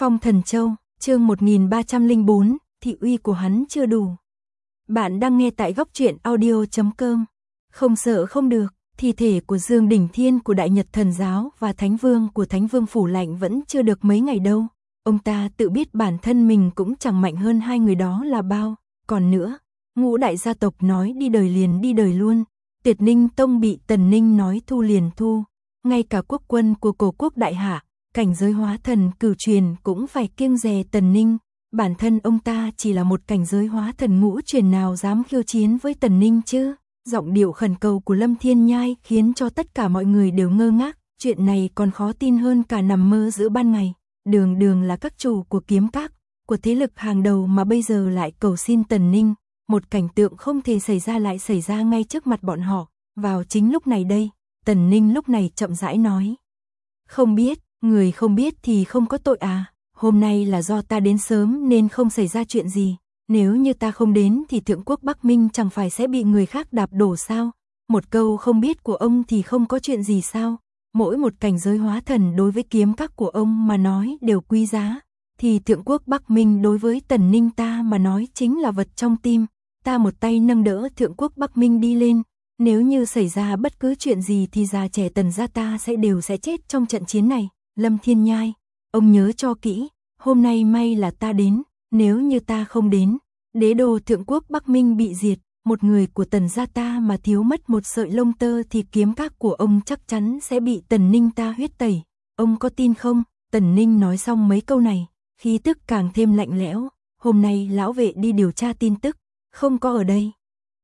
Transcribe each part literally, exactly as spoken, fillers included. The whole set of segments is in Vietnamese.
Phong Thần Châu, chương một nghìn ba trăm lẻ bốn, thị uy của hắn chưa đủ. Bạn đang nghe tại góc truyện audio chấm com. Không sợ không được, thi thể của Dương Đỉnh Thiên của Đại Nhật Thần Giáo và Thánh Vương của Thánh Vương Phủ Lạnh vẫn chưa được mấy ngày đâu. Ông ta tự biết bản thân mình cũng chẳng mạnh hơn hai người đó là bao. Còn nữa, ngũ đại gia tộc nói đi đời liền đi đời luôn. Tuyệt Ninh Tông bị Tần Ninh nói thu liền thu. Ngay cả quốc quân của cổ quốc đại hạ, cảnh giới hóa thần cửu truyền cũng phải kiêng dè Tần Ninh. Bản thân ông ta chỉ là một cảnh giới hóa thần ngũ truyền, nào dám khiêu chiến với Tần Ninh chứ. Giọng điệu khẩn cầu của Lâm Thiên Nhai khiến cho tất cả mọi người đều ngơ ngác. Chuyện này còn khó tin hơn cả nằm mơ giữa ban ngày. Đường đường là các chủ của kiếm các, của thế lực hàng đầu mà bây giờ lại cầu xin Tần Ninh. Một cảnh tượng không thể xảy ra lại xảy ra ngay trước mặt bọn họ. Vào chính lúc này đây, Tần Ninh lúc này chậm rãi nói. Không biết, người không biết thì không có tội à. Hôm nay là do ta đến sớm nên không xảy ra chuyện gì. Nếu như ta không đến thì Thượng Quốc Bắc Minh chẳng phải sẽ bị người khác đạp đổ sao? Một câu không biết của ông thì không có chuyện gì sao? Mỗi một cảnh giới hóa thần đối với kiếm các của ông mà nói đều quý giá. Thì Thượng Quốc Bắc Minh đối với Tần Ninh ta mà nói chính là vật trong tim. Ta một tay nâng đỡ Thượng Quốc Bắc Minh đi lên. Nếu như xảy ra bất cứ chuyện gì thì già trẻ Tần gia ta sẽ đều sẽ chết trong trận chiến này. Lâm Thiên Nhai, ông nhớ cho kỹ, hôm nay may là ta đến, nếu như ta không đến, đế đô Thượng Quốc Bắc Minh bị diệt, một người của Tần gia ta mà thiếu mất một sợi lông tơ thì kiếm các của ông chắc chắn sẽ bị Tần Ninh ta huyết tẩy. Ông có tin không? Tần Ninh nói xong mấy câu này, khí tức càng thêm lạnh lẽo. Hôm nay lão vệ đi điều tra tin tức, không có ở đây.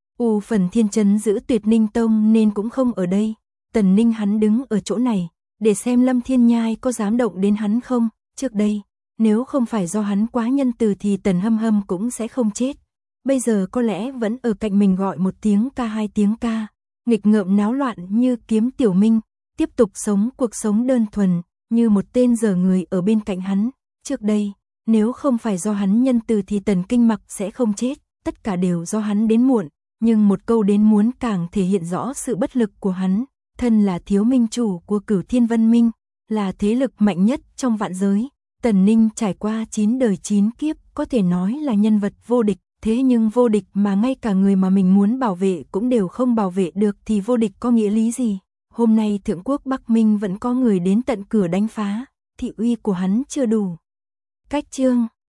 U Phần Thiên Trấn giữ Tuyệt Ninh Tông nên cũng không ở đây. Tần Ninh hắn đứng ở chỗ này, để xem Lâm Thiên Nhai có dám động đến hắn không. Trước đây, nếu không phải do hắn quá nhân từ thì Tần Hâm Hâm cũng sẽ không chết. Bây giờ có lẽ vẫn ở cạnh mình gọi một tiếng ca hai tiếng ca, nghịch ngợm náo loạn như kiếm Tiểu Minh, tiếp tục sống cuộc sống đơn thuần, như một tên dở người ở bên cạnh hắn. Trước đây, nếu không phải do hắn nhân từ thì Tần Kinh Mặc sẽ không chết, tất cả đều do hắn đến muộn. Nhưng một câu đến muốn càng thể hiện rõ sự bất lực của hắn. Thân là thiếu minh chủ của Cửu Thiên Vân Minh, là thế lực mạnh nhất trong vạn giới. Tần Ninh trải qua chín đời chín kiếp, có thể nói là nhân vật vô địch. Thế nhưng vô địch mà ngay cả người mà mình muốn bảo vệ cũng đều không bảo vệ được thì vô địch có nghĩa lý gì? Hôm nay Thượng Quốc Bắc Minh vẫn có người đến tận cửa đánh phá, thị uy của hắn chưa đủ. Cách chương